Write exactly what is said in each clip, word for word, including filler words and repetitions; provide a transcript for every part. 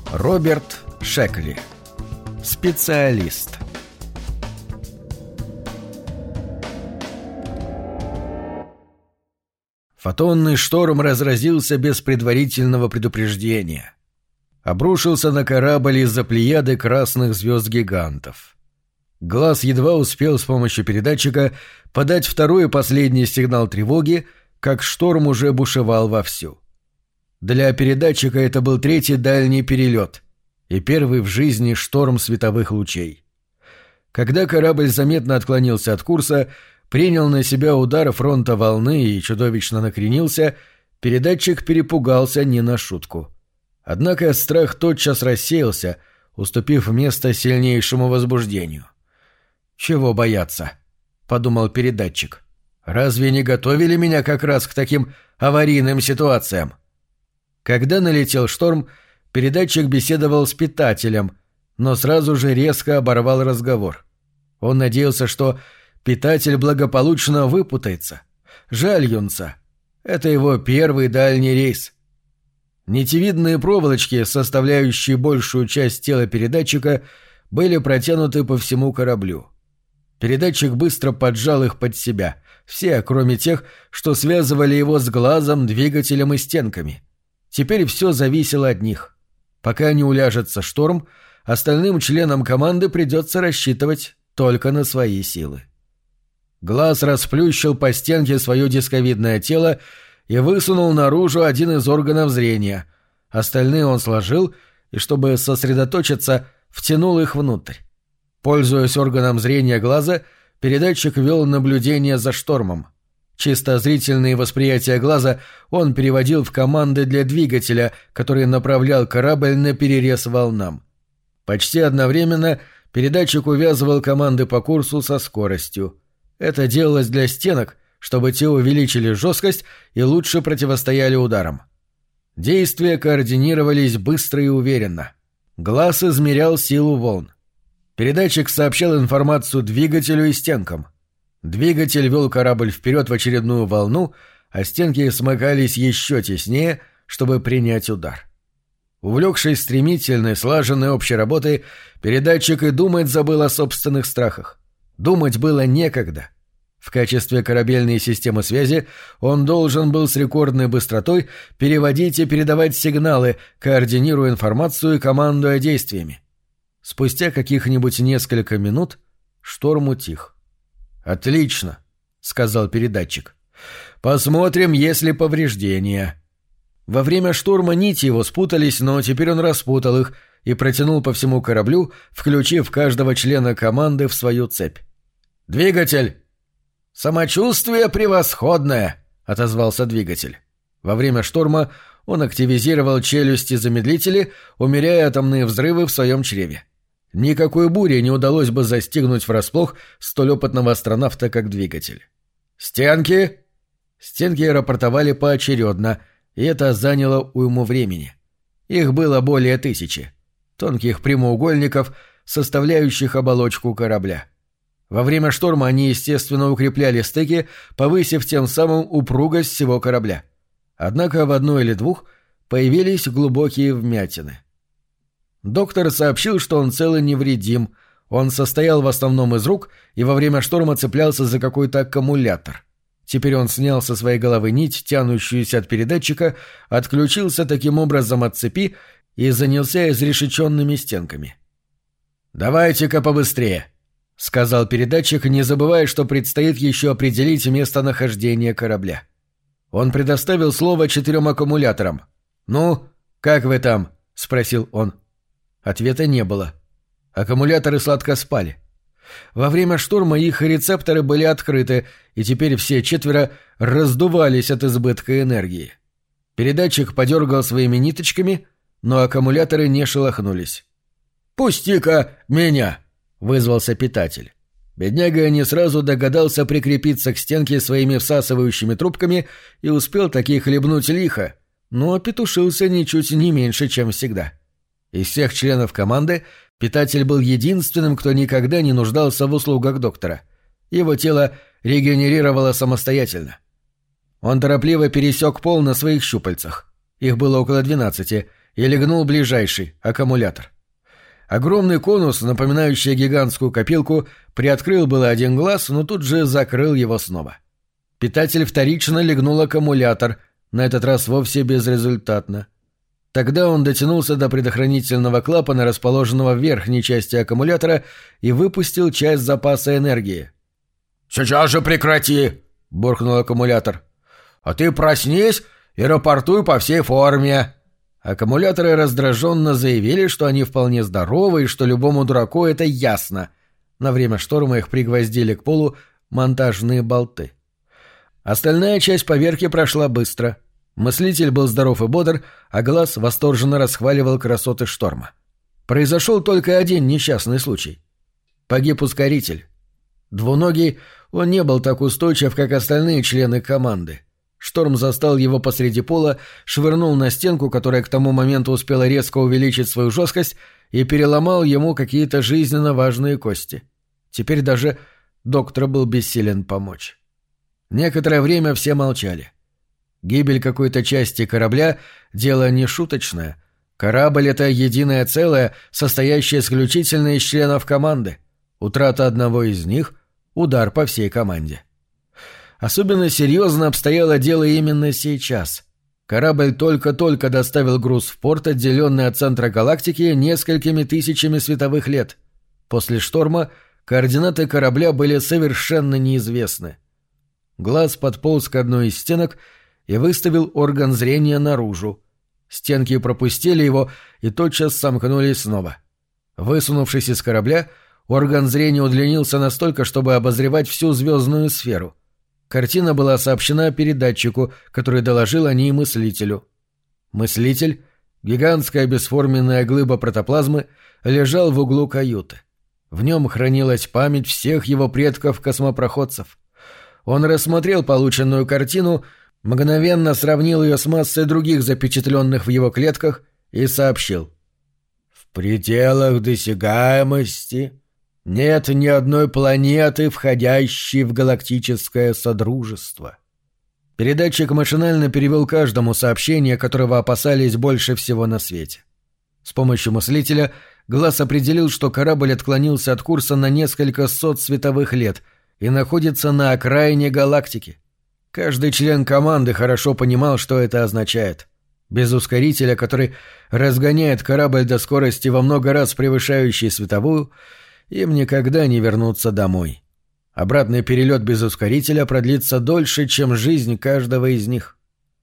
Роберт Шекли. Специалист. Фотонный шторм разразился без предварительного предупреждения. Обрушился на корабль из-за плеяды красных звезд-гигантов. Глаз едва успел с помощью передатчика подать второй и последний сигнал тревоги, как шторм уже бушевал вовсю. Для передатчика это был третий дальний перелет и первый в жизни шторм световых лучей. Когда корабль заметно отклонился от курса, принял на себя удар фронта волны и чудовищно накренился, передатчик перепугался не на шутку. Однако страх тотчас рассеялся, уступив место сильнейшему возбуждению. «Чего бояться?» — подумал передатчик. «Разве не готовили меня как раз к таким аварийным ситуациям?» Когда налетел шторм, передатчик беседовал с питателем, но сразу же резко оборвал разговор. Он надеялся, что питатель благополучно выпутается. Жаль юнца. Это его первый дальний рейс. Нитевидные проволочки, составляющие большую часть тела передатчика, были протянуты по всему кораблю. Передатчик быстро поджал их под себя, все, кроме тех, что связывали его с глазом, двигателем и стенками. Теперь все зависело от них. Пока не уляжется шторм, остальным членам команды придется рассчитывать только на свои силы. Глаз расплющил по стенке свое дисковидное тело и высунул наружу один из органов зрения. Остальные он сложил и, чтобы сосредоточиться, втянул их внутрь. Пользуясь органом зрения глаза, передатчик вел наблюдение за штормом. Чисто зрительные восприятия глаза он переводил в команды для двигателя, который направлял корабль на перерез волнам. Почти одновременно передатчик увязывал команды по курсу со скоростью. Это делалось для стенок, чтобы те увеличили жесткость и лучше противостояли ударам. Действия координировались быстро и уверенно. Глаз измерял силу волн. Передатчик сообщал информацию двигателю и стенкам. Двигатель вел корабль вперед в очередную волну, а стенки смыкались еще теснее, чтобы принять удар. Увлекшись стремительной, слаженной общей работой, передатчик и думать забыл о собственных страхах. Думать было некогда. В качестве корабельной системы связи он должен был с рекордной быстротой переводить и передавать сигналы, координируя информацию и командуя действиями. Спустя каких-нибудь несколько минут шторм утих. «Отлично», — сказал передатчик. «Посмотрим, есть ли повреждения». Во время шторма нити его спутались, но теперь он распутал их и протянул по всему кораблю, включив каждого члена команды в свою цепь. «Двигатель!» «Самочувствие превосходное!» — отозвался двигатель. Во время шторма он активизировал челюсти-замедлители, умеряя атомные взрывы в своем чреве. Никакой буре не удалось бы застигнуть врасплох столь опытного астронавта, как двигатель. «Стенки!» Стенки рапортовали поочередно, и это заняло уйму времени. Их было более тысячи. Тонких прямоугольников, составляющих оболочку корабля. Во время шторма они, естественно, укрепляли стыки, повысив тем самым упругость всего корабля. Однако в одной или двух появились глубокие вмятины. Доктор сообщил, что он цел и невредим. Он состоял в основном из рук и во время шторма цеплялся за какой-то аккумулятор. Теперь он снял со своей головы нить, тянущуюся от передатчика, отключился таким образом от цепи и занялся изрешеченными стенками. «Давайте-ка побыстрее», — сказал передатчик, не забывая, что предстоит еще определить местонахождение корабля. Он предоставил слово четырем аккумуляторам. «Ну, как вы там?» — спросил он. Ответа не было. Аккумуляторы сладко спали. Во время шторма их рецепторы были открыты, и теперь все четверо раздувались от избытка энергии. Передатчик подергал своими ниточками, но аккумуляторы не шелохнулись. «Пусти-ка меня!» — вызвался питатель. Бедняга не сразу догадался прикрепиться к стенке своими всасывающими трубками и успел таки хлебнуть лихо, но петушился ничуть не меньше, чем всегда. Из всех членов команды питатель был единственным, кто никогда не нуждался в услугах доктора. Его тело регенерировало самостоятельно. Он торопливо пересек пол на своих щупальцах. Их было около двенадцати, и легнул ближайший, аккумулятор. Огромный конус, напоминающий гигантскую копилку, приоткрыл было один глаз, но тут же закрыл его снова. Питатель вторично легнул аккумулятор, на этот раз вовсе безрезультатно. Тогда он дотянулся до предохранительного клапана, расположенного в верхней части аккумулятора, и выпустил часть запаса энергии. «Сейчас же прекрати!» — буркнул аккумулятор. «А ты проснись и рапортуй по всей форме!» Аккумуляторы раздраженно заявили, что они вполне здоровы и что любому дураку это ясно. На время шторма их пригвоздили к полу монтажные болты. Остальная часть поверки прошла быстро. Мыслитель был здоров и бодр, а глаз восторженно расхваливал красоты шторма. Произошел только один несчастный случай. Погиб ускоритель. Двуногий, он не был так устойчив, как остальные члены команды. Шторм застал его посреди пола, швырнул на стенку, которая к тому моменту успела резко увеличить свою жесткость, и переломал ему какие-то жизненно важные кости. Теперь даже доктор был бессилен помочь. Некоторое время все молчали. Гибель какой-то части корабля — дело не шуточное. Корабль — это единое целое, состоящее исключительно из членов команды. Утрата одного из них — удар по всей команде. Особенно серьезно обстояло дело именно сейчас. Корабль только-только доставил груз в порт, отделенный от центра галактики несколькими тысячами световых лет. После шторма координаты корабля были совершенно неизвестны. Глаз подполз к одной из стенок и выставил орган зрения наружу. Стенки пропустили его и тотчас сомкнулись снова. Высунувшись из корабля, орган зрения удлинился настолько, чтобы обозревать всю звездную сферу. Картина была сообщена передатчику, который доложил о ней мыслителю. Мыслитель, гигантская бесформенная глыба протоплазмы, лежал в углу каюты. В нем хранилась память всех его предков-космопроходцев. Он рассмотрел полученную картину, мгновенно сравнил ее с массой других запечатленных в его клетках и сообщил. «В пределах досягаемости нет ни одной планеты, входящей в галактическое содружество». Передатчик машинально перевел каждому сообщение, которого опасались больше всего на свете. С помощью мыслителя глаз определил, что корабль отклонился от курса на несколько сот световых лет и находится на окраине галактики. Каждый член команды хорошо понимал, что это означает. Без ускорителя, который разгоняет корабль до скорости во много раз превышающей световую, им никогда не вернуться домой. Обратный перелет без ускорителя продлится дольше, чем жизнь каждого из них.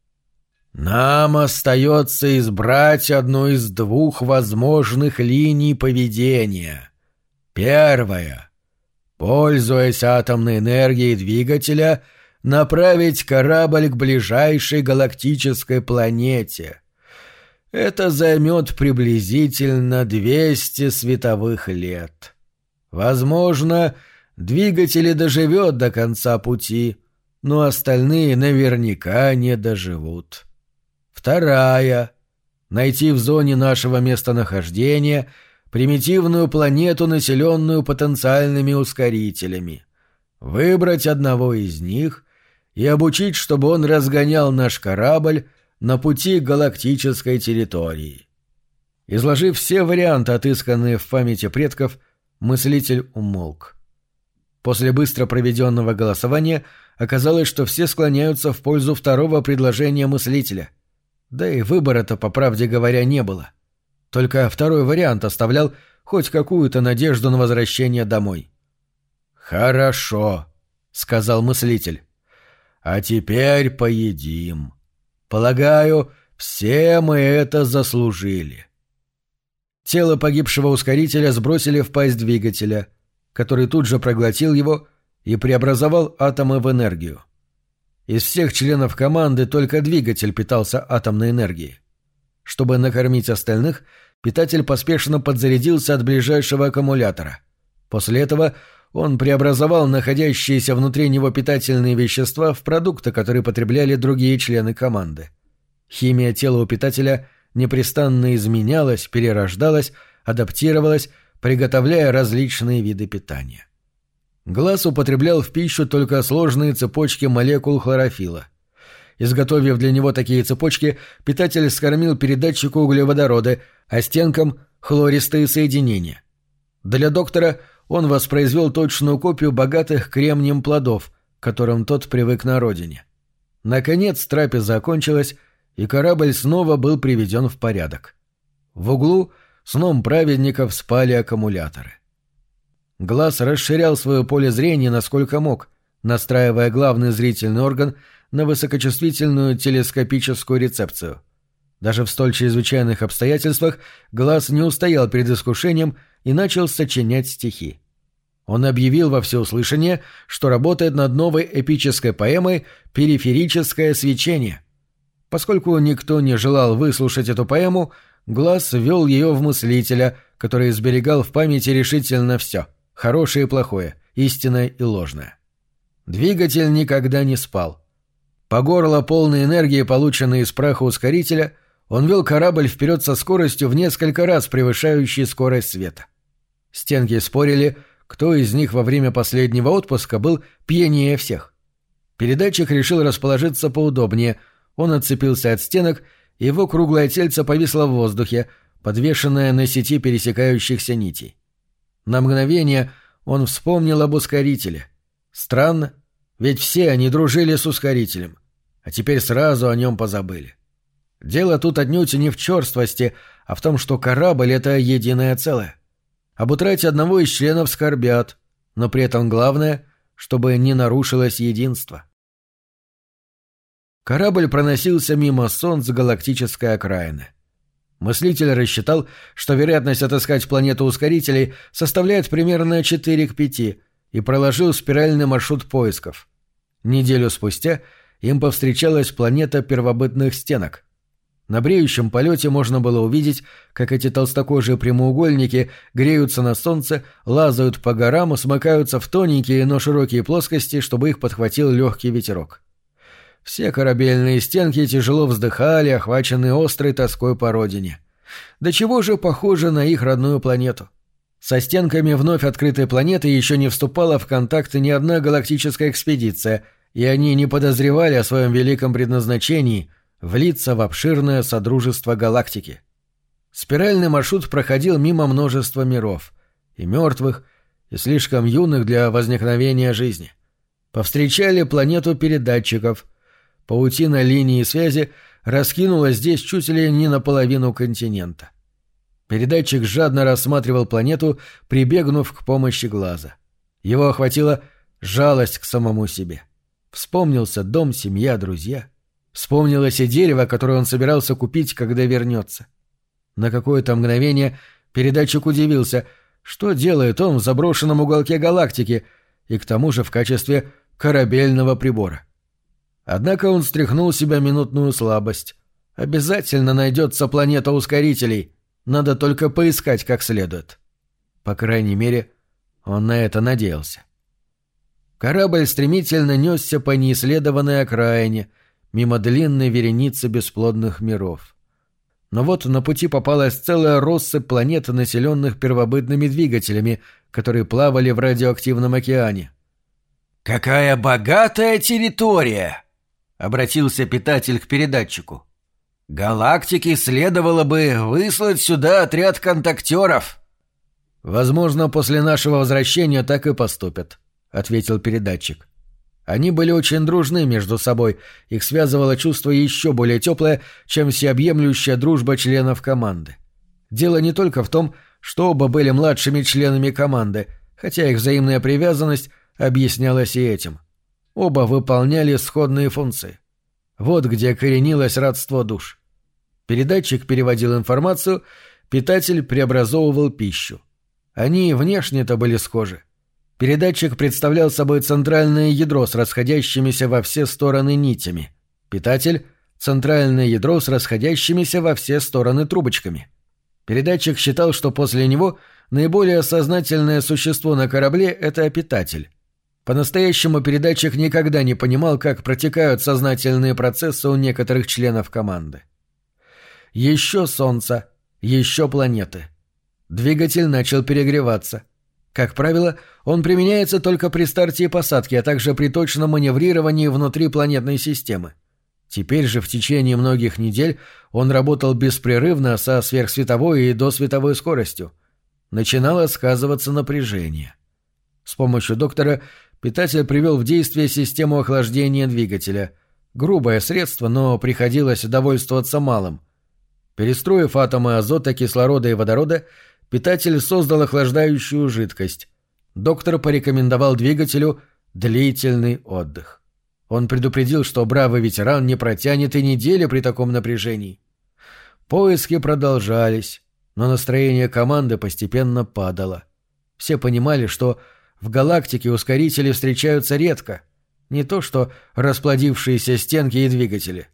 Нам остается избрать одну из двух возможных линий поведения. Первая. Пользуясь атомной энергией двигателя, направить корабль к ближайшей галактической планете. Это займет приблизительно двести световых лет. Возможно, двигатель и доживет до конца пути, но остальные наверняка не доживут. Вторая. Найти в зоне нашего местонахождения примитивную планету, населенную потенциальными ускорителями. Выбрать одного из них и обучить, чтобы он разгонял наш корабль на пути к галактической территории. Изложив все варианты, отысканные в памяти предков, мыслитель умолк. После быстро проведенного голосования оказалось, что все склоняются в пользу второго предложения мыслителя. Да и выбора-то, по правде говоря, не было. Только второй вариант оставлял хоть какую-то надежду на возвращение домой. «Хорошо», — сказал мыслитель. «А теперь поедим. Полагаю, все мы это заслужили». Тело погибшего ускорителя сбросили в пасть двигателя, который тут же проглотил его и преобразовал атомы в энергию. Из всех членов команды только двигатель питался атомной энергией. Чтобы накормить остальных, питатель поспешно подзарядился от ближайшего аккумулятора. После этого он преобразовал находящиеся внутри него питательные вещества в продукты, которые потребляли другие члены команды. Химия тела у питателя непрестанно изменялась, перерождалась, адаптировалась, приготовляя различные виды питания. Глаз употреблял в пищу только сложные цепочки молекул хлорофилла. Изготовив для него такие цепочки, питатель скормил передатчику углеводороды, а стенкам — хлористые соединения. Для доктора он воспроизвел точную копию богатых кремнием плодов, к которым тот привык на родине. Наконец трапеза окончилась, и корабль снова был приведен в порядок. В углу сном праведников спали аккумуляторы. Глаз расширял свое поле зрения насколько мог, настраивая главный зрительный орган на высокочувствительную телескопическую рецепцию. Даже в столь чрезвычайных обстоятельствах глаз не устоял перед искушением и начал сочинять стихи. Он объявил во всеуслышание, что работает над новой эпической поэмой «Периферическое свечение». Поскольку никто не желал выслушать эту поэму, Глаз ввел ее в мыслителя, который сберегал в памяти решительно все — хорошее и плохое, истинное и ложное. Двигатель никогда не спал. По горло полной энергии, полученной из праха ускорителя, он вел корабль вперед со скоростью в несколько раз превышающей скорость света. Стенки спорили, кто из них во время последнего отпуска был пьянее всех. Передатчик решил расположиться поудобнее, он отцепился от стенок, и его круглое тельце повисло в воздухе, подвешенное на сети пересекающихся нитей. На мгновение он вспомнил об ускорителе. Странно, ведь все они дружили с ускорителем, а теперь сразу о нем позабыли. Дело тут отнюдь не в черствости, а в том, что корабль — это единое целое. Об утрате одного из членов скорбят, но при этом главное, чтобы не нарушилось единство. Корабль проносился мимо солнц галактической окраины. Мыслитель рассчитал, что вероятность отыскать планету ускорителей составляет примерно четыре к пяти, и проложил спиральный маршрут поисков. Неделю спустя им повстречалась планета первобытных стенок. На бреющем полете можно было увидеть, как эти толстокожие прямоугольники греются на солнце, лазают по горам и смыкаются в тоненькие, но широкие плоскости, чтобы их подхватил легкий ветерок. Все корабельные стенки тяжело вздыхали, охваченные острой тоской по родине. До чего же похоже на их родную планету? Со стенками вновь открытой планеты еще не вступала в контакты ни одна галактическая экспедиция, и они не подозревали о своем великом предназначении влиться в обширное содружество галактики. Спиральный маршрут проходил мимо множества миров, и мертвых, и слишком юных для возникновения жизни. Повстречали планету передатчиков. Паутина линии связи раскинулась здесь чуть ли не наполовину континента. Передатчик жадно рассматривал планету, прибегнув к помощи глаза. Его охватила жалость к самому себе. Вспомнился дом, семья, друзья. Вспомнилось и дерево, которое он собирался купить, когда вернется. На какое-то мгновение передатчик удивился, что делает он в заброшенном уголке галактики, и к тому же в качестве корабельного прибора. Однако он стряхнул с себя минутную слабость. Обязательно найдется планета ускорителей. Надо только поискать как следует. По крайней мере, он на это надеялся. Корабль стремительно несся по неисследованной окраине, мимо длинной вереницы бесплодных миров. Но вот на пути попалась целая россыпь планет, населенных первобытными двигателями, которые плавали в радиоактивном океане. «Какая богатая территория!» — обратился питатель к передатчику. «Галактике следовало бы выслать сюда отряд контактеров». «Возможно, после нашего возвращения так и поступят», — ответил передатчик. Они были очень дружны между собой, их связывало чувство еще более теплое, чем всеобъемлющая дружба членов команды. Дело не только в том, что оба были младшими членами команды, хотя их взаимная привязанность объяснялась и этим. Оба выполняли сходные функции. Вот где коренилось родство душ. Передатчик переводил информацию, питатель преобразовывал пищу. Они внешне-то были схожи. Передатчик представлял собой центральное ядро с расходящимися во все стороны нитями. Питатель — центральное ядро с расходящимися во все стороны трубочками. Передатчик считал, что после него наиболее сознательное существо на корабле — это питатель. По-настоящему передатчик никогда не понимал, как протекают сознательные процессы у некоторых членов команды. Еще солнце, еще планеты. Двигатель начал перегреваться. Как правило, он применяется только при старте и посадке, а также при точном маневрировании внутри планетной системы. Теперь же в течение многих недель он работал беспрерывно со сверхсветовой и досветовой скоростью. Начинало сказываться напряжение. С помощью доктора питатель привел в действие систему охлаждения двигателя. Грубое средство, но приходилось довольствоваться малым. Перестроив атомы азота, кислорода и водорода, питатель создал охлаждающую жидкость. Доктор порекомендовал двигателю длительный отдых. Он предупредил, что бравый ветеран не протянет и недели при таком напряжении. Поиски продолжались, но настроение команды постепенно падало. Все понимали, что в галактике ускорители встречаются редко, не то что расплодившиеся стенки и двигатели.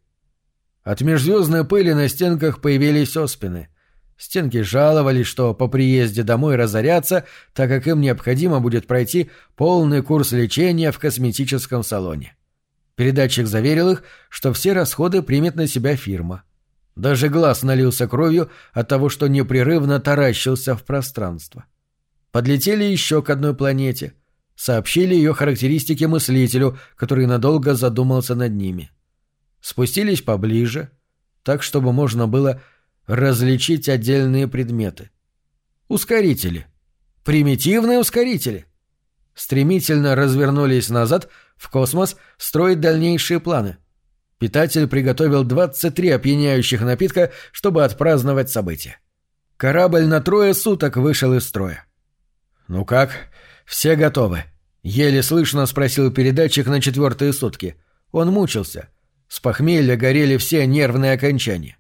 От межзвездной пыли на стенках появились оспины. Стенки жаловались, что по приезде домой разорятся, так как им необходимо будет пройти полный курс лечения в косметическом салоне. Передатчик заверил их, что все расходы примет на себя фирма. Даже глаз налился кровью от того, что непрерывно таращился в пространство. Подлетели еще к одной планете. Сообщили ее характеристики мыслителю, который надолго задумался над ними. Спустились поближе, так, чтобы можно было различить отдельные предметы. Ускорители. Примитивные ускорители. Стремительно развернулись назад в космос строить дальнейшие планы. Питатель приготовил двадцать три опьяняющих напитка, чтобы отпраздновать событие. Корабль на трое суток вышел из строя. «Ну как? Все готовы?» — еле слышно спросил передатчик на четвертые сутки. Он мучился. С похмелья горели все нервные окончания.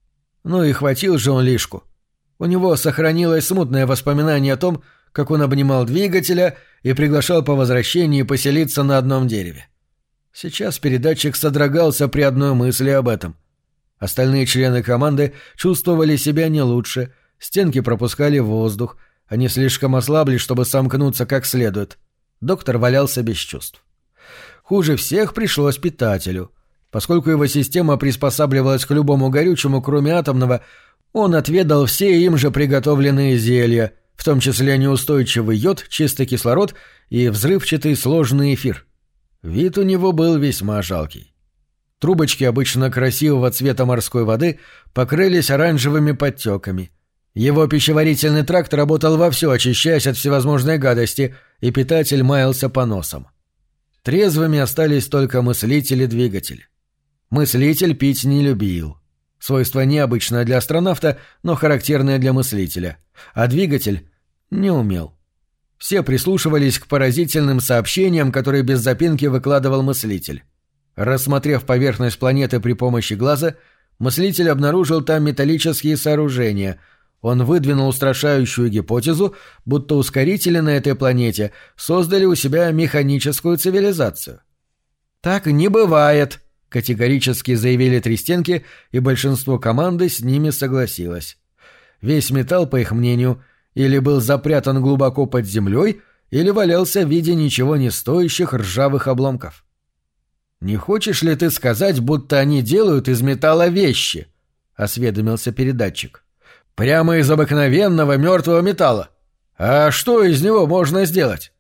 Ну и хватил же он лишку. У него сохранилось смутное воспоминание о том, как он обнимал двигателя и приглашал по возвращении поселиться на одном дереве. Сейчас передатчик содрогался при одной мысли об этом. Остальные члены команды чувствовали себя не лучше, стенки пропускали воздух, они слишком ослабли, чтобы сомкнуться как следует. Доктор валялся без чувств. Хуже всех пришлось питателю. Поскольку его система приспосабливалась к любому горючему, кроме атомного, он отведал все им же приготовленные зелья, в том числе неустойчивый йод, чистый кислород и взрывчатый сложный эфир. Вид у него был весьма жалкий. Трубочки обычно красивого цвета морской воды покрылись оранжевыми подтеками. Его пищеварительный тракт работал вовсю, очищаясь от всевозможной гадости, и питатель маялся по носам. Трезвыми остались только мыслитель и двигатель. Мыслитель пить не любил. Свойство необычное для астронавта, но характерное для мыслителя. А двигатель не умел. Все прислушивались к поразительным сообщениям, которые без запинки выкладывал мыслитель. Рассмотрев поверхность планеты при помощи глаза, мыслитель обнаружил там металлические сооружения. Он выдвинул устрашающую гипотезу, будто ускорители на этой планете создали у себя механическую цивилизацию. «Так не бывает», — категорически заявили три стенки, и большинство команды с ними согласилось. Весь металл, по их мнению, или был запрятан глубоко под землей, или валялся в виде ничего не стоящих ржавых обломков. «Не хочешь ли ты сказать, будто они делают из металла вещи?» — осведомился передатчик. «Прямо из обыкновенного мертвого металла. А что из него можно сделать?»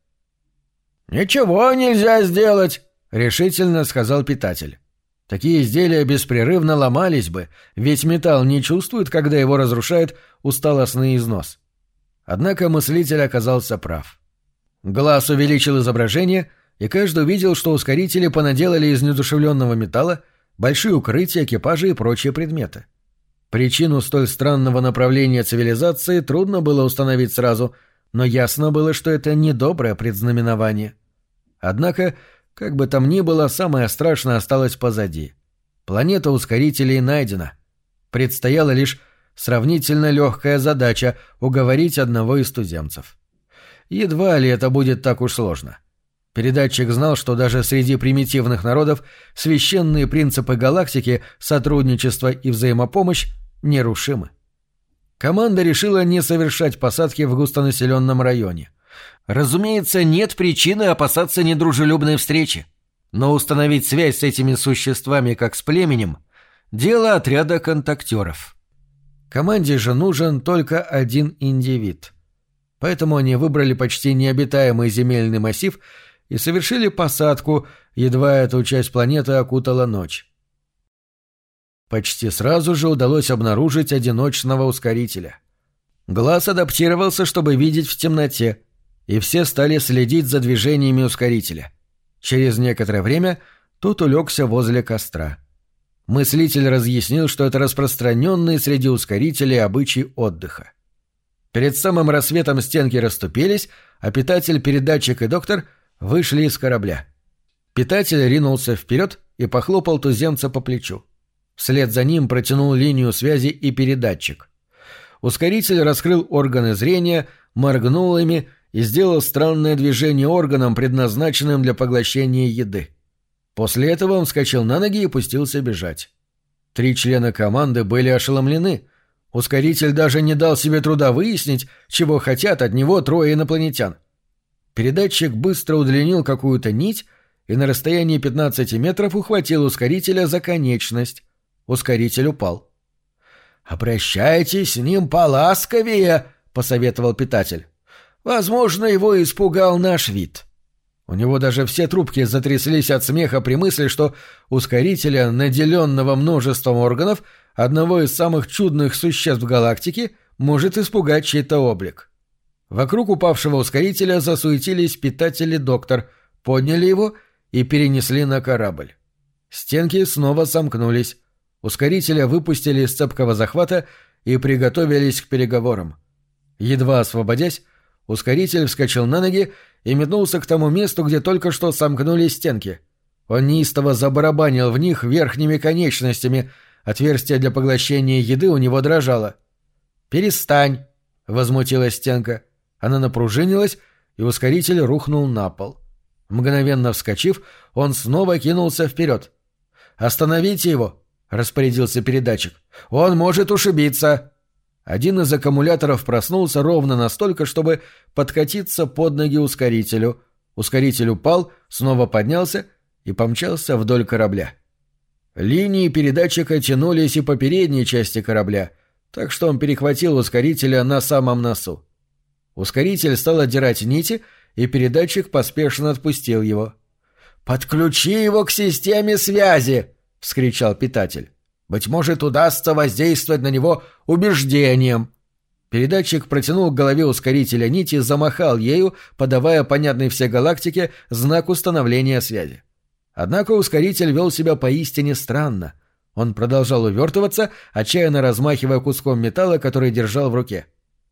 «Ничего нельзя сделать», — решительно сказал питатель. Такие изделия беспрерывно ломались бы, ведь металл не чувствует, когда его разрушает усталостный износ. Однако мыслитель оказался прав. Глаз увеличил изображение, и каждый увидел, что ускорители понаделали из неодушевленного металла большие укрытия, экипажи и прочие предметы. Причину столь странного направления цивилизации трудно было установить сразу, но ясно было, что это недоброе предзнаменование. Однако, как бы там ни было, самое страшное осталось позади. Планета ускорителей найдена. Предстояла лишь сравнительно легкая задача — уговорить одного из туземцев. Едва ли это будет так уж сложно. Передатчик знал, что даже среди примитивных народов священные принципы галактики, сотрудничество и взаимопомощь нерушимы. Команда решила не совершать посадки в густонаселенном районе. Разумеется, нет причины опасаться недружелюбной встречи, но установить связь с этими существами как с племенем — дело отряда контактеров. Команде же нужен только один индивид. Поэтому они выбрали почти необитаемый земельный массив и совершили посадку, едва эту часть планеты окутала ночь. почти сразу же удалось обнаружить одиночного ускорителя. Глаз адаптировался, чтобы видеть в темноте, и все стали следить за движениями ускорителя. Через некоторое время тот улегся возле костра. Мыслитель разъяснил, что это распространенный среди ускорителей обычай отдыха. Перед самым рассветом стенки расступились, а питатель, передатчик и доктор вышли из корабля. Питатель ринулся вперед и похлопал туземца по плечу. Вслед за ним протянул линию связи и передатчик. Ускоритель раскрыл органы зрения, моргнул ими и сделал странное движение органом, предназначенным для поглощения еды. После этого он вскочил на ноги и пустился бежать. Три члена команды были ошеломлены. Ускоритель даже не дал себе труда выяснить, чего хотят от него трое инопланетян. Передатчик быстро удлинил какую-то нить и на расстоянии пятнадцати метров ухватил ускорителя за конечность. Ускоритель упал. «Обращайтесь с ним поласковее», — посоветовал питатель. «Возможно, его испугал наш вид». У него даже все трубки затряслись от смеха при мысли, что ускорителя, наделенного множеством органов, одного из самых чудных существ галактики, может испугать чей-то облик. Вокруг упавшего ускорителя засуетились питатель и доктор, подняли его и перенесли на корабль. Стенки снова сомкнулись. Ускорителя выпустили из цепкого захвата и приготовились к переговорам. Едва освободясь, ускоритель вскочил на ноги и метнулся к тому месту, где только что сомкнулись стенки. Он неистово забарабанил в них верхними конечностями, отверстие для поглощения еды у него дрожало. «Перестань!» — возмутилась стенка. Она напружинилась, и ускоритель рухнул на пол. Мгновенно вскочив, он снова кинулся вперед. «Остановите его!» — распорядился передатчик. «Он может ушибиться!» Один из аккумуляторов проснулся ровно настолько, чтобы подкатиться под ноги ускорителю. Ускоритель упал, снова поднялся и помчался вдоль корабля. Линии передатчика тянулись и по передней части корабля, так что он перехватил ускорителя на самом носу. Ускоритель стал отдирать нити, и передатчик поспешно отпустил его. «Подключи его к системе связи!» — вскричал питатель. «Быть может, удастся воздействовать на него убеждением». Передатчик протянул к голове ускорителя нить и замахал ею, подавая понятный всей галактике знак установления связи. Однако ускоритель вел себя поистине странно. Он продолжал увертываться, отчаянно размахивая куском металла, который держал в руке.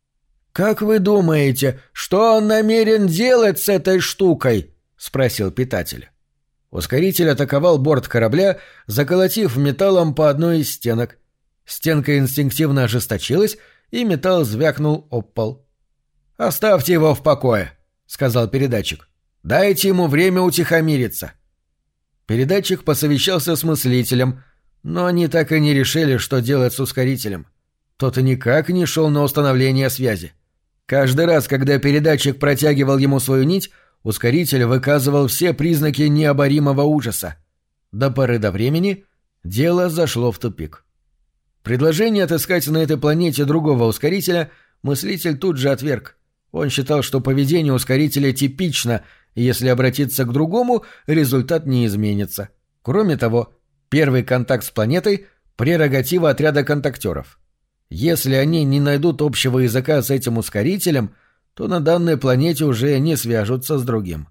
«Как вы думаете, что он намерен делать с этой штукой?» — спросил питатель. Ускоритель атаковал борт корабля, заколотив металлом по одной из стенок. Стенка инстинктивно ожесточилась, и металл звякнул об пол. «Оставьте его в покое», — сказал передатчик. «Дайте ему время утихомириться». Передатчик посовещался с мыслителем, но они так и не решили, что делать с ускорителем. Тот и никак не шел на установление связи. Каждый раз, когда передатчик протягивал ему свою нить, ускоритель выказывал все признаки необоримого ужаса. До поры до времени дело зашло в тупик. Предложение отыскать на этой планете другого ускорителя мыслитель тут же отверг. Он считал, что поведение ускорителя типично, и если обратиться к другому, результат не изменится. Кроме того, первый контакт с планетой – прерогатива отряда контактеров. Если они не найдут общего языка с этим ускорителем, то на данной планете уже не свяжутся с другим.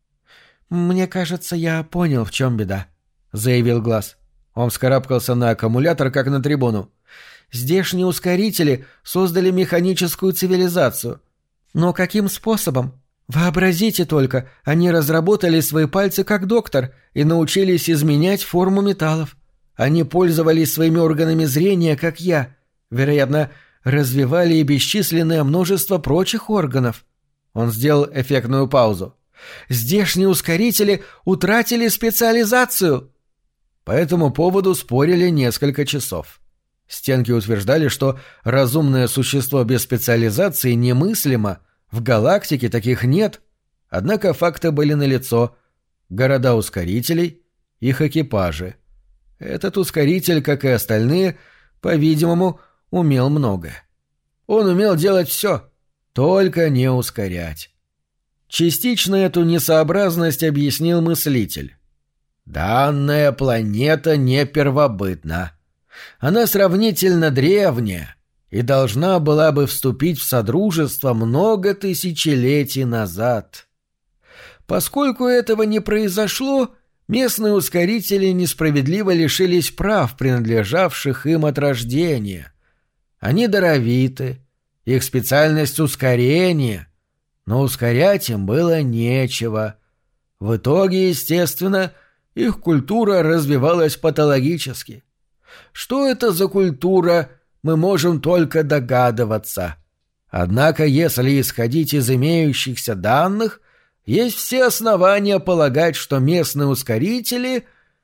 «Мне кажется, я понял, в чем беда», — заявил Глаз. Он вскарабкался на аккумулятор, как на трибуну. «Здешние ускорители создали механическую цивилизацию. Но каким способом? Вообразите только, они разработали свои пальцы как доктор и научились изменять форму металлов. Они пользовались своими органами зрения, как я. Вероятно, развивали и бесчисленное множество прочих органов». Он сделал эффектную паузу. «Здешние ускорители утратили специализацию!» По этому поводу спорили несколько часов. Стенки утверждали, что разумное существо без специализации немыслимо, в галактике таких нет. Однако факты были налицо. Города ускорителей, их экипажи. Этот ускоритель, как и остальные, по-видимому, умел многое. Он умел делать все, только не ускорять. Частично эту несообразность объяснил мыслитель. «Данная планета не первобытна. Она сравнительно древняя и должна была бы вступить в содружество много тысячелетий назад. Поскольку этого не произошло, местные ускорители несправедливо лишились прав, принадлежавших им от рождения. Они даровиты, их специальность — ускорение, но ускорять им было нечего. В итоге, естественно, их культура развивалась патологически. Что это за культура, мы можем только догадываться. Однако, если исходить из имеющихся данных, есть все основания полагать, что местные ускорители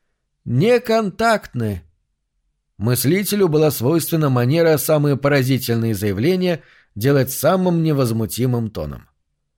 неконтактны. Мыслителю была свойственна манера самые поразительные заявления делать самым невозмутимым тоном.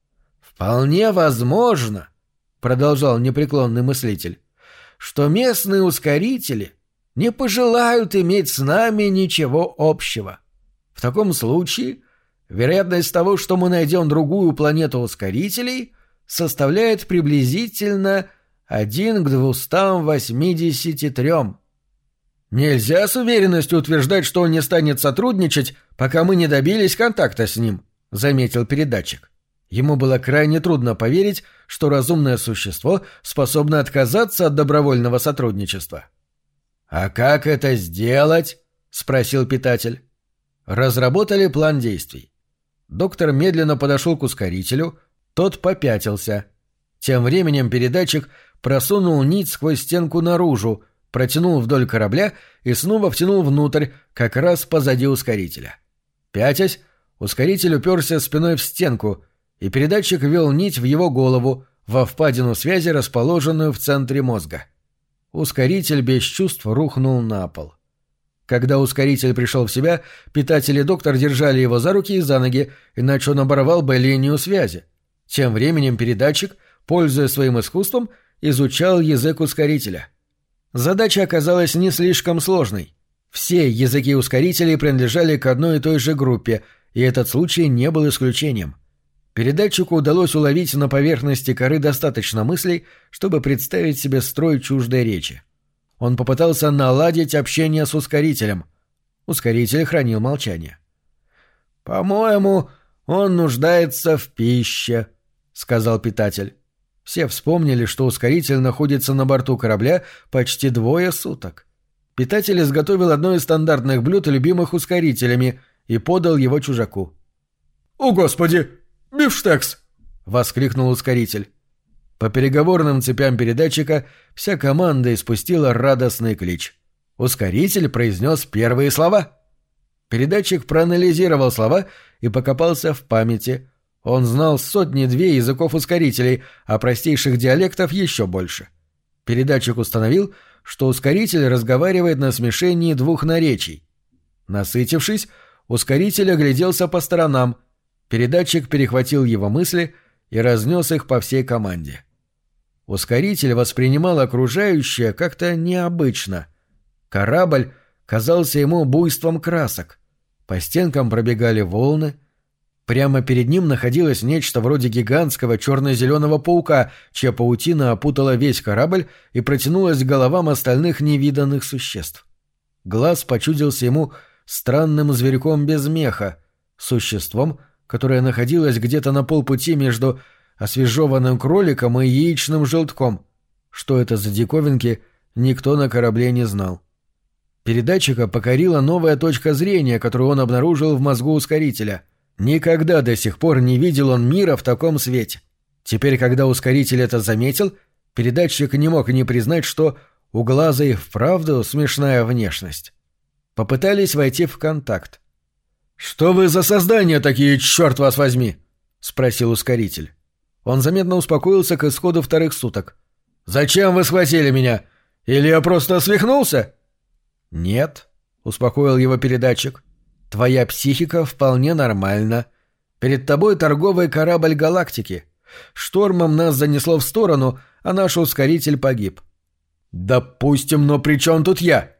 «Вполне возможно, — продолжал непреклонный мыслитель, — что местные ускорители не пожелают иметь с нами ничего общего. В таком случае вероятность того, что мы найдем другую планету ускорителей, составляет приблизительно один к двумстам восьмидесяти трем. Нельзя с уверенностью утверждать, что он не станет сотрудничать, пока мы не добились контакта с ним, — заметил передатчик. Ему было крайне трудно поверить, что разумное существо способно отказаться от добровольного сотрудничества. «А как это сделать?» — спросил питатель. Разработали план действий. Доктор медленно подошел к ускорителю, тот попятился. Тем временем передатчик просунул нить сквозь стенку наружу, протянул вдоль корабля и снова втянул внутрь, как раз позади ускорителя. Пятясь, ускоритель уперся спиной в стенку, и передатчик ввел нить в его голову, во впадину связи, расположенную в центре мозга. Ускоритель без чувств рухнул на пол. Когда ускоритель пришел в себя, питатель и доктор держали его за руки и за ноги, иначе он оборвал бы линию связи. Тем временем передатчик, пользуясь своим искусством, изучал язык ускорителя. Задача оказалась не слишком сложной. Все языки ускорителей принадлежали к одной и той же группе, и этот случай не был исключением. Передатчику удалось уловить на поверхности коры достаточно мыслей, чтобы представить себе строй чуждой речи. Он попытался наладить общение с ускорителем. Ускоритель хранил молчание. «По-моему, он нуждается в пище», — сказал питатель. Все вспомнили, что ускоритель находится на борту корабля почти двое суток. Питатель изготовил одно из стандартных блюд, любимых ускорителями, и подал его чужаку. «О, Господи! Бифштекс!» — воскликнул ускоритель. По переговорным цепям передатчика вся команда испустила радостный клич. Ускоритель произнес первые слова. Передатчик проанализировал слова и покопался в памяти. Он знал сотни-две языков ускорителей, а простейших диалектов еще больше. Передатчик установил, что ускоритель разговаривает на смешении двух наречий. Насытившись, ускоритель огляделся по сторонам. Передатчик перехватил его мысли и разнес их по всей команде. Ускоритель воспринимал окружающее как-то необычно. Корабль казался ему буйством красок. По стенкам пробегали волны. Прямо перед ним находилось нечто вроде гигантского черно-зеленого паука, чья паутина опутала весь корабль и протянулась к головам остальных невиданных существ. Глаз почудился ему странным зверьком без меха, существом, которое находилось где-то на полпути между освежеванным кроликом и яичным желтком. Что это за диковинки, никто на корабле не знал. Передатчика покорила новая точка зрения, которую он обнаружил в мозгу ускорителя. Никогда до сих пор не видел он мира в таком свете. Теперь, когда ускоритель это заметил, передатчик не мог не признать, что у глаза и вправду смешная внешность. Попытались войти в контакт. «Что вы за создания такие, черт вас возьми?» — спросил ускоритель. Он заметно успокоился к исходу вторых суток. «Зачем вы схватили меня? Или я просто свихнулся?» «Нет», — успокоил его передатчик. «Твоя психика вполне нормальна. Перед тобой торговый корабль галактики. Штормом нас занесло в сторону, а наш ускоритель погиб». «Допустим, но при чем тут я?»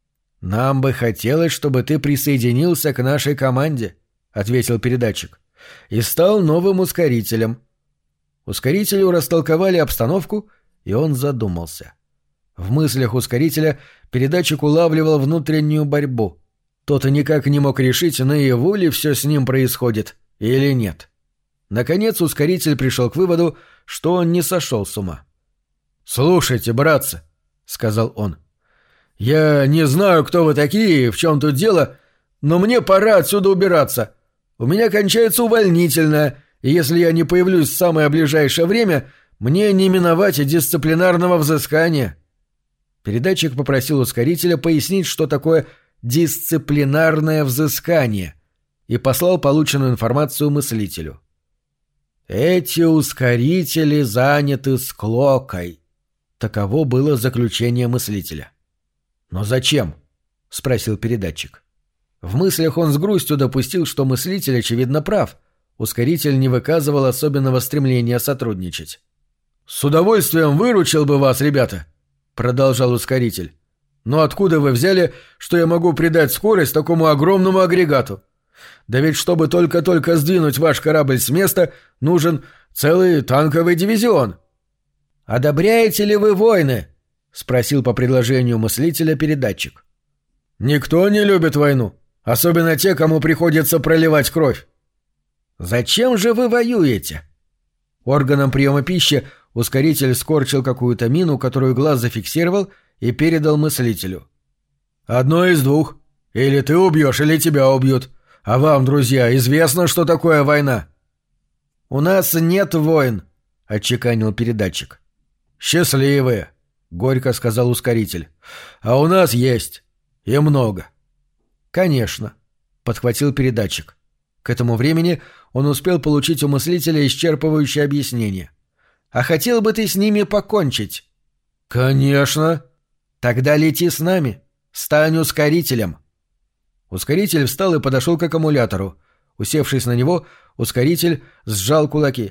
«Нам бы хотелось, чтобы ты присоединился к нашей команде», — ответил передатчик, — «и стал новым ускорителем». Ускорителю растолковали обстановку, и он задумался. В мыслях ускорителя передатчик улавливал внутреннюю борьбу. Тот никак не мог решить, наяву ли все с ним происходит или нет. Наконец ускоритель пришел к выводу, что он не сошел с ума. «Слушайте, братцы», — сказал он, — «я не знаю, кто вы такие и в чем тут дело, но мне пора отсюда убираться. У меня кончается увольнительное, и если я не появлюсь в самое ближайшее время, мне не миновать и дисциплинарного взыскания». Передатчик попросил ускорителя пояснить, что такое дисциплинарное взыскание, и послал полученную информацию мыслителю. «Эти ускорители заняты склокой». Таково было заключение мыслителя. «Но зачем?» — спросил передатчик. В мыслях он с грустью допустил, что мыслитель, очевидно, прав. Ускоритель не выказывал особенного стремления сотрудничать. «С удовольствием выручил бы вас, ребята», — продолжал ускоритель. «Но откуда вы взяли, что я могу придать скорость такому огромному агрегату? Да ведь чтобы только-только сдвинуть ваш корабль с места, нужен целый танковый дивизион». «Одобряете ли вы войны?» — спросил по предложению мыслителя передатчик. «Никто не любит войну, особенно те, кому приходится проливать кровь». «Зачем же вы воюете?» Органом приема пищи ускоритель скорчил какую-то мину, которую глаз зафиксировал, и передал мыслителю. «Одно из двух. Или ты убьешь, или тебя убьют. А вам, друзья, известно, что такое война?» «У нас нет войн», — отчеканил передатчик. «Счастливые», — горько сказал ускоритель. «А у нас есть. И много». «Конечно», — подхватил передатчик. К этому времени он успел получить у мыслителя исчерпывающее объяснение. «А хотел бы ты с ними покончить?» «Конечно». «Тогда лети с нами. Стань ускорителем». Ускоритель встал и подошел к аккумулятору. Усевшись на него, ускоритель сжал кулаки.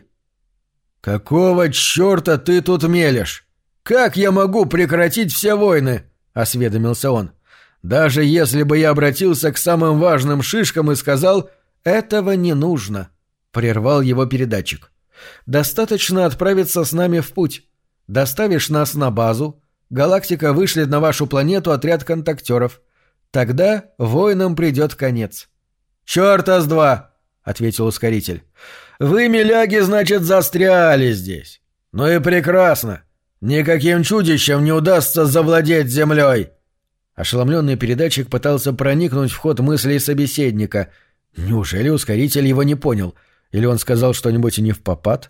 «Какого черта ты тут мелешь? Как я могу прекратить все войны?» — осведомился он. «Даже если бы я обратился к самым важным шишкам и сказал, этого не нужно», — прервал его передатчик. «Достаточно отправиться с нами в путь. Доставишь нас на базу, галактика вышлет на вашу планету отряд контактеров. Тогда войнам придет конец». «Черта с два!» — ответил ускоритель. «Вы, миляги, значит, застряли здесь. Ну и прекрасно. Никаким чудищем не удастся завладеть землей». Ошеломленный передатчик пытался проникнуть в ход мыслей собеседника. Неужели ускоритель его не понял? Или он сказал что-нибудь невпопад?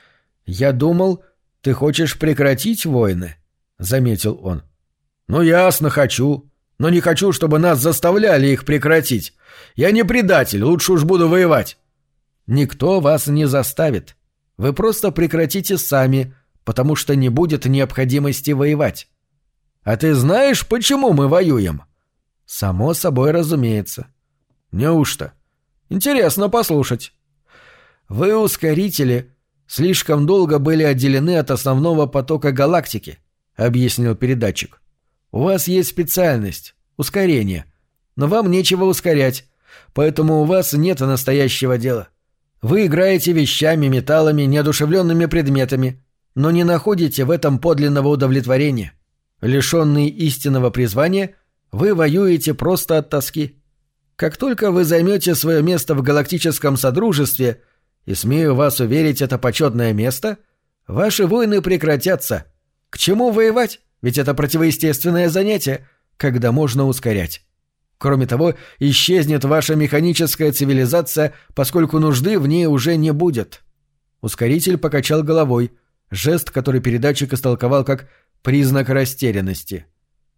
«Я думал, ты хочешь прекратить войны», — заметил он. «Ну, ясно, хочу. Но не хочу, чтобы нас заставляли их прекратить. Я не предатель, лучше уж буду воевать». «Никто вас не заставит. Вы просто прекратите сами, потому что не будет необходимости воевать». «А ты знаешь, почему мы воюем?» «Само собой разумеется». «Неужто? Интересно послушать». «Вы, ускорители, слишком долго были отделены от основного потока галактики», — объяснил передатчик. «У вас есть специальность — ускорение, но вам нечего ускорять, поэтому у вас нет настоящего дела. Вы играете вещами, металлами, неодушевленными предметами, но не находите в этом подлинного удовлетворения. Лишенные истинного призвания, вы воюете просто от тоски. Как только вы займете свое место в галактическом содружестве, и, смею вас уверить, это почетное место, ваши войны прекратятся. К чему воевать? Ведь это противоестественное занятие, когда можно ускорять. Кроме того, исчезнет ваша механическая цивилизация, поскольку нужды в ней уже не будет». Ускоритель покачал головой, жест, который передатчик истолковал как признак растерянности.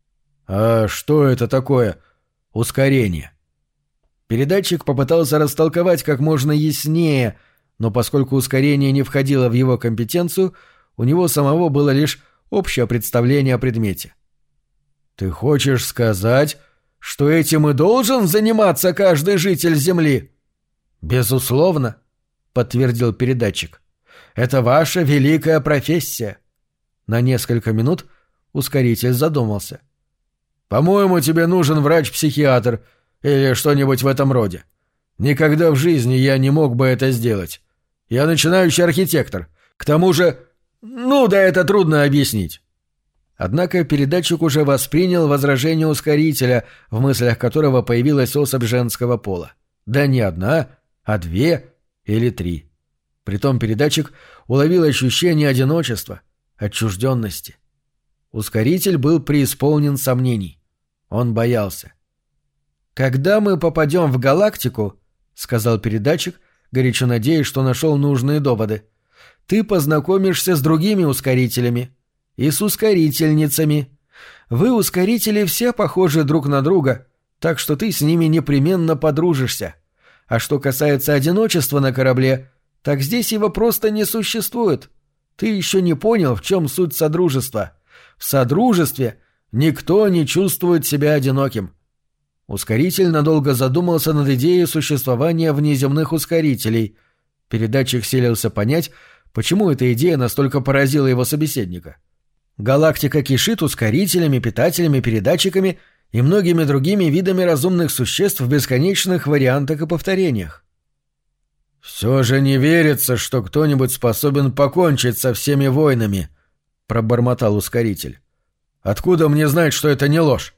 «А что это такое ускорение?» Передатчик попытался растолковать как можно яснее, но поскольку ускорение не входило в его компетенцию, у него самого было лишь общее представление о предмете. «Ты хочешь сказать, что этим и должен заниматься каждый житель Земли?» «Безусловно», — подтвердил передатчик. «Это ваша великая профессия». На несколько минут ускоритель задумался. «По-моему, тебе нужен врач-психиатр или что-нибудь в этом роде. Никогда в жизни я не мог бы это сделать. Я начинающий архитектор. К тому же... Ну да это трудно объяснить». Однако передатчик уже воспринял возражение ускорителя, в мыслях которого появилась особь женского пола. Да не одна, а две или три. Притом передатчик уловил ощущение одиночества, отчужденности. Ускоритель был преисполнен сомнений. Он боялся. «Когда мы попадем в галактику, — сказал передатчик, горячо надеясь, что нашел нужные доводы, — ты познакомишься с другими ускорителями и с ускорительницами. Вы, ускорители, все похожи друг на друга, так что ты с ними непременно подружишься. А что касается одиночества на корабле, так здесь его просто не существует. Ты еще не понял, в чем суть содружества. В содружестве никто не чувствует себя одиноким». Ускоритель надолго задумался над идеей существования внеземных ускорителей. Передатчик силился понять, почему эта идея настолько поразила его собеседника. Галактика кишит ускорителями, питателями, передатчиками и многими другими видами разумных существ в бесконечных вариантах и повторениях. «Все же не верится, что кто-нибудь способен покончить со всеми войнами», — пробормотал ускоритель. «Откуда мне знать, что это не ложь?»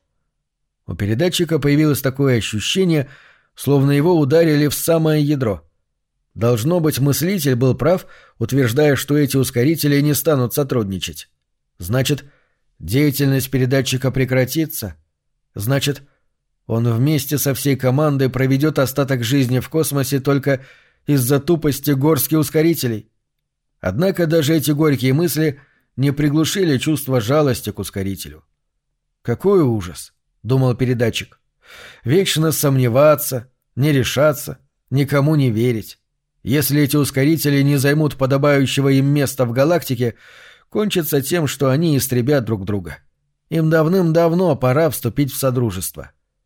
У передатчика появилось такое ощущение, словно его ударили в самое ядро. Должно быть, мыслитель был прав, утверждая, что эти ускорители не станут сотрудничать. Значит, деятельность передатчика прекратится. Значит, он вместе со всей командой проведет остаток жизни в космосе только из-за тупости горстки ускорителей. Однако даже эти горькие мысли не приглушили чувство жалости к ускорителю. «Какой ужас!» — думал передатчик. «Вечно сомневаться, не решаться, никому не верить. Если эти ускорители не займут подобающего им места в галактике, кончится тем, что они истребят друг друга. Им давным-давно пора вступить в содружество».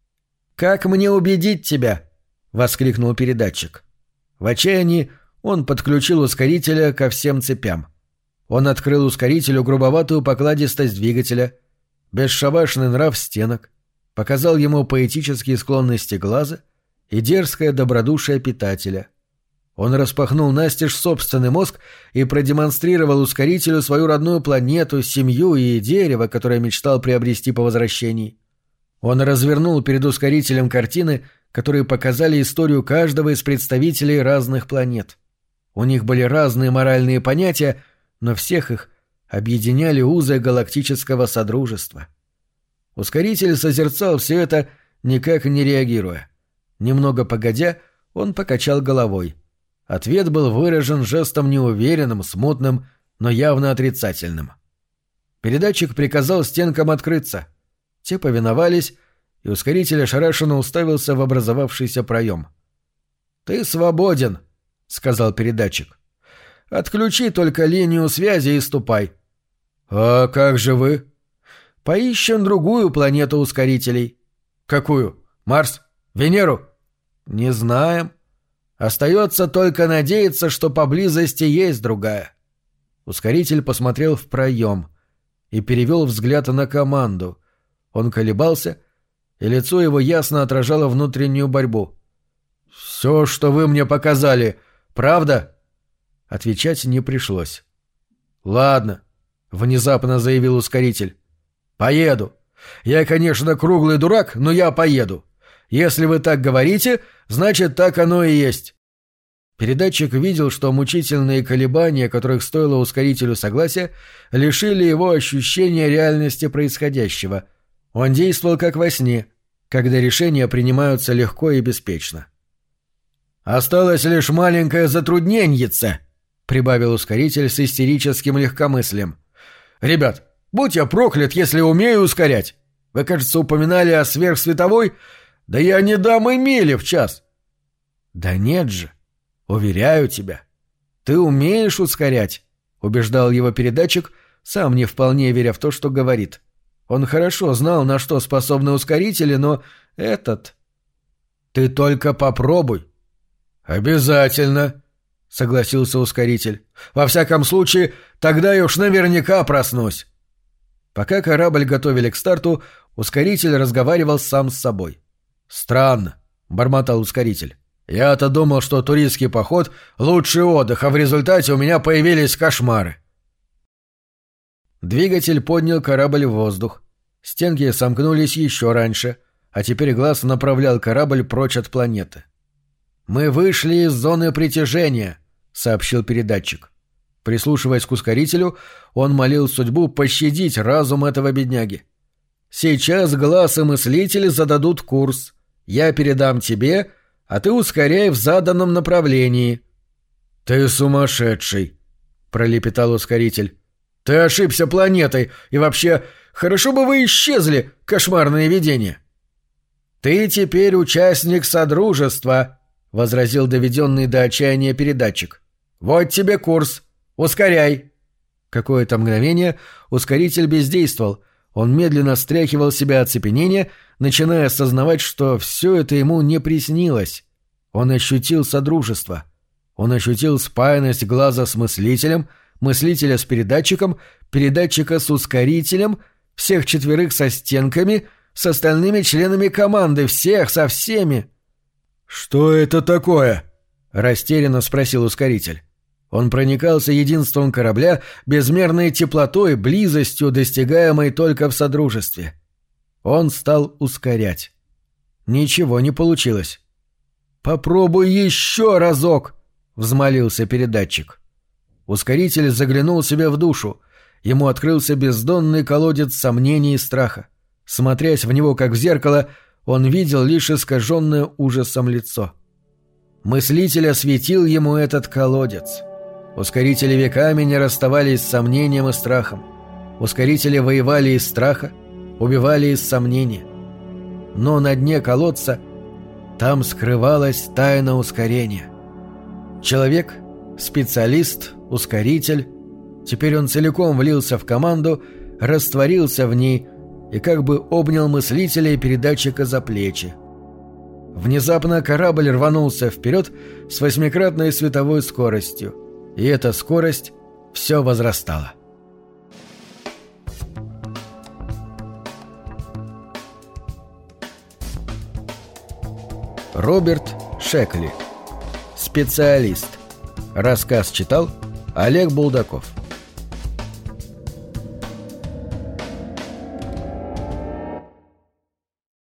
«Как мне убедить тебя?» — воскликнул передатчик. В отчаянии он подключил ускорителя ко всем цепям. Он открыл ускорителю грубоватую покладистость двигателя, бесшабашный нрав стенок, показал ему поэтические склонности глаза и дерзкое добродушие питателя. Он распахнул настежь собственный мозг и продемонстрировал ускорителю свою родную планету, семью и дерево, которое мечтал приобрести по возвращении. Он развернул перед ускорителем картины, которые показали историю каждого из представителей разных планет. У них были разные моральные понятия, но всех их объединяли узы галактического содружества. Ускоритель созерцал все это, никак не реагируя. Немного погодя, он покачал головой. Ответ был выражен жестом неуверенным, смутным, но явно отрицательным. Передатчик приказал стенкам открыться. Те повиновались, и ускоритель ошарашенно уставился в образовавшийся проем. «Ты свободен», — сказал передатчик. «Отключи только линию связи и ступай». «А как же вы?» «Поищем другую планету ускорителей». «Какую? Марс? Венеру?» «Не знаем. Остается только надеяться, что поблизости есть другая». Ускоритель посмотрел в проем и перевел взгляд на команду. Он колебался, и лицо его ясно отражало внутреннюю борьбу. «Все, что вы мне показали, правда?» Отвечать не пришлось. «Ладно», — внезапно заявил ускоритель. «Поеду. Я, конечно, круглый дурак, но я поеду. Если вы так говорите, значит, так оно и есть». Передатчик видел, что мучительные колебания, которых стоило ускорителю согласия, лишили его ощущения реальности происходящего. Он действовал как во сне, когда решения принимаются легко и беспечно. «Осталось лишь маленькое затрудненьице», — прибавил ускоритель с истерическим легкомыслием. «Ребят, будь я проклят, если умею ускорять. Вы, кажется, упоминали о сверхсветовой. Да я не дам и мили в час». «Да нет же, уверяю тебя. Ты умеешь ускорять», — убеждал его передатчик, сам не вполне веря в то, что говорит. Он хорошо знал, на что способны ускорители, но этот... «Ты только попробуй». «Обязательно», — согласился ускоритель. «Во всяком случае, тогда я уж наверняка проснусь». Пока корабль готовили к старту, ускоритель разговаривал сам с собой. «Странно», — бормотал ускоритель. «Я-то думал, что туристский поход — лучший отдых, а в результате у меня появились кошмары». Двигатель поднял корабль в воздух. Стенки сомкнулись еще раньше, а теперь глаз направлял корабль прочь от планеты. «Мы вышли из зоны притяжения», — сообщил передатчик. Прислушиваясь к ускорителю, он молил судьбу пощадить разум этого бедняги. «Сейчас глаз и мыслитель зададут курс. Я передам тебе, а ты ускоряй в заданном направлении». «Ты сумасшедший», — пролепетал ускоритель. «Ты ошибся планетой, и вообще, хорошо бы вы исчезли, кошмарное видение». «Ты теперь участник Содружества», — возразил доведенный до отчаяния передатчик. «Вот тебе курс. Ускоряй!» Какое-то мгновение ускоритель бездействовал. Он медленно стряхивал себя оцепенение, начиная осознавать, что все это ему не приснилось. Он ощутил содружество. Он ощутил спаянность глаза с мыслителем, мыслителя с передатчиком, передатчика с ускорителем, всех четверых со стенками, с остальными членами команды, всех со всеми. «Что это такое?» — растерянно спросил ускоритель. Он проникался единством корабля, безмерной теплотой, близостью, достигаемой только в содружестве. Он стал ускорять. Ничего не получилось. «Попробуй еще разок!» — взмолился передатчик. Ускоритель заглянул себе в душу. Ему открылся бездонный колодец сомнений и страха. Смотрясь в него, как в зеркало, он видел лишь искаженное ужасом лицо. Мыслитель осветил ему этот колодец. Ускорители веками не расставались с сомнением и страхом. Ускорители воевали из страха, убивали из сомнения. Но на дне колодца там скрывалась тайна ускорения. Человек, специалист, ускоритель, теперь он целиком влился в команду, растворился в ней и как бы обнял мыслителя и передатчика за плечи. Внезапно корабль рванулся вперед с восьмикратной световой скоростью, и эта скорость все возрастала. Роберт Шекли. Специалист. Рассказ читал Олег Булдаков.